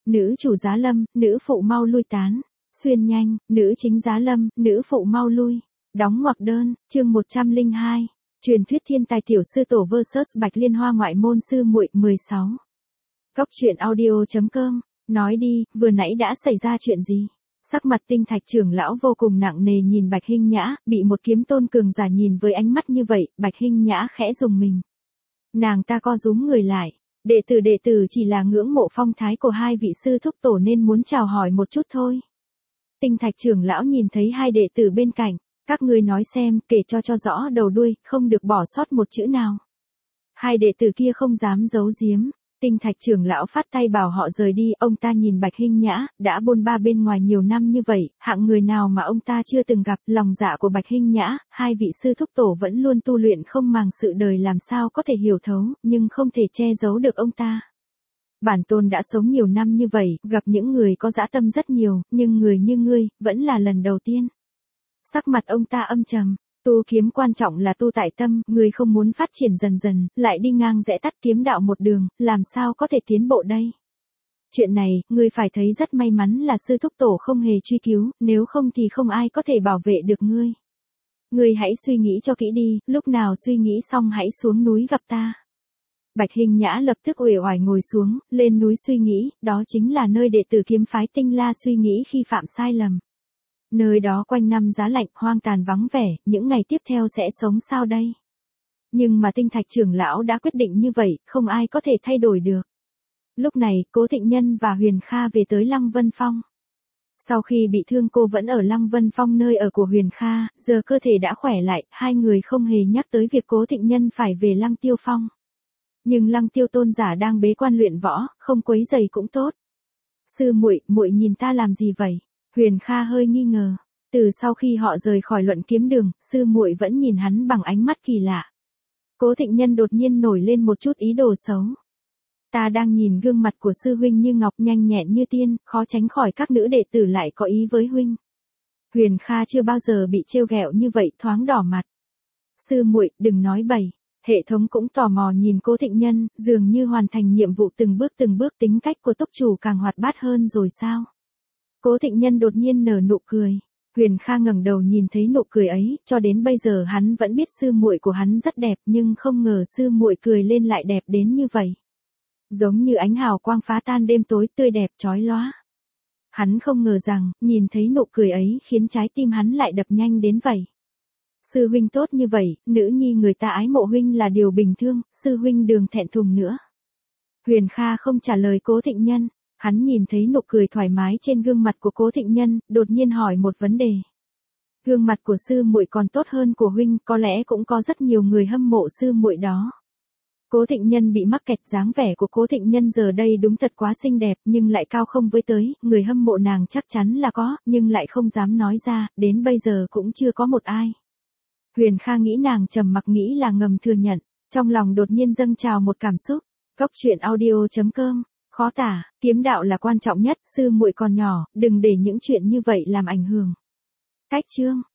nữ chủ giá lâm, nữ phụ mau lui tán. Xuyên nhanh, nữ chính giá lâm, nữ phụ mau lui. Đóng ngoặc đơn, chương 102. Truyền thuyết thiên tài tiểu sư tổ vs Bạch Liên Hoa ngoại môn sư muội 16. Cốc truyện audio.com. Nói đi, vừa nãy đã xảy ra chuyện gì? Sắc mặt Tinh Thạch trưởng lão vô cùng nặng nề nhìn Bạch Hinh Nhã, bị một kiếm tôn cường giả nhìn với ánh mắt như vậy, Bạch Hinh Nhã khẽ rùng mình. Nàng ta co rúm người lại, đệ tử chỉ là ngưỡng mộ phong thái của hai vị sư thúc tổ nên muốn chào hỏi một chút thôi. Tinh Thạch trưởng lão nhìn thấy hai đệ tử bên cạnh, các ngươi nói xem, kể cho rõ đầu đuôi, không được bỏ sót một chữ nào. Hai đệ tử kia không dám giấu giếm. Tinh Thạch trưởng lão phát tay bảo họ rời đi, ông ta nhìn Bạch Hinh Nhã, đã bôn ba bên ngoài nhiều năm như vậy, hạng người nào mà ông ta chưa từng gặp. Lòng dạ của Bạch Hinh Nhã, hai vị sư thúc tổ vẫn luôn tu luyện không màng sự đời làm sao có thể hiểu thấu, nhưng không thể che giấu được ông ta. Bản tôn đã sống nhiều năm như vậy, gặp những người có dã tâm rất nhiều, nhưng người như ngươi, vẫn là lần đầu tiên. Sắc mặt ông ta âm trầm. Tu kiếm quan trọng là tu tại tâm, người không muốn phát triển dần dần, lại đi ngang rẽ tắt kiếm đạo một đường, làm sao có thể tiến bộ đây? Chuyện này, người phải thấy rất may mắn là sư thúc tổ không hề truy cứu, nếu không thì không ai có thể bảo vệ được ngươi. Ngươi hãy suy nghĩ cho kỹ đi, lúc nào suy nghĩ xong hãy xuống núi gặp ta. Bạch Hinh Nhã lập tức uể oải ngồi xuống, lên núi suy nghĩ, đó chính là nơi đệ tử kiếm phái Tinh La suy nghĩ khi phạm sai lầm. Nơi đó quanh năm giá lạnh, hoang tàn vắng vẻ, những ngày tiếp theo sẽ sống sao đây? Nhưng mà Tinh Thạch trưởng lão đã quyết định như vậy, không ai có thể thay đổi được. Lúc này, Cố Thịnh Nhân và Huyền Kha về tới Lăng Vân Phong. Sau khi bị thương cô vẫn ở Lăng Vân Phong nơi ở của Huyền Kha, giờ cơ thể đã khỏe lại, hai người không hề nhắc tới việc Cố Thịnh Nhân phải về Lăng Tiêu Phong. Nhưng Lăng Tiêu tôn giả đang bế quan luyện võ, không quấy rầy cũng tốt. Sư muội, muội nhìn ta làm gì vậy? Huyền Kha hơi nghi ngờ. Từ sau khi họ rời khỏi luận kiếm đường, sư muội vẫn nhìn hắn bằng ánh mắt kỳ lạ. Cố Thịnh Nhân đột nhiên nổi lên một chút ý đồ xấu. Ta đang nhìn gương mặt của sư huynh như ngọc nhanh nhẹn như tiên, khó tránh khỏi các nữ đệ tử lại có ý với huynh. Huyền Kha chưa bao giờ bị trêu ghẹo như vậy, thoáng đỏ mặt. Sư muội, đừng nói bậy. Hệ thống cũng tò mò nhìn Cố Thịnh Nhân, dường như hoàn thành nhiệm vụ từng bước tính cách của túc chủ càng hoạt bát hơn rồi sao? Cố Thịnh Nhân đột nhiên nở nụ cười. Huyền Kha ngẩng đầu nhìn thấy nụ cười ấy, cho đến bây giờ hắn vẫn biết sư muội của hắn rất đẹp, nhưng không ngờ sư muội cười lên lại đẹp đến như vậy. Giống như ánh hào quang phá tan đêm tối, tươi đẹp chói lóa. Hắn không ngờ rằng, nhìn thấy nụ cười ấy khiến trái tim hắn lại đập nhanh đến vậy. Sư huynh tốt như vậy, nữ nhi người ta ái mộ huynh là điều bình thường, sư huynh đừng thẹn thùng nữa. Huyền Kha không trả lời Cố Thịnh Nhân. Hắn nhìn thấy nụ cười thoải mái trên gương mặt của Cố Thịnh Nhân, đột nhiên hỏi một vấn đề. Gương mặt của sư muội còn tốt hơn của huynh, có lẽ cũng có rất nhiều người hâm mộ sư muội đó. Cố Thịnh Nhân bị mắc kẹt, dáng vẻ của Cố Thịnh Nhân giờ đây đúng thật quá xinh đẹp, nhưng lại cao không với tới, người hâm mộ nàng chắc chắn là có, nhưng lại không dám nói ra, đến bây giờ cũng chưa có một ai. Huyền Kha nghĩ nàng trầm mặc, nghĩ là ngầm thừa nhận, trong lòng đột nhiên dâng trào một cảm xúc. Cốc truyện audio.com. Khó tả, kiếm đạo là quan trọng nhất, sư muội còn nhỏ, đừng để những chuyện như vậy làm ảnh hưởng. Cách chương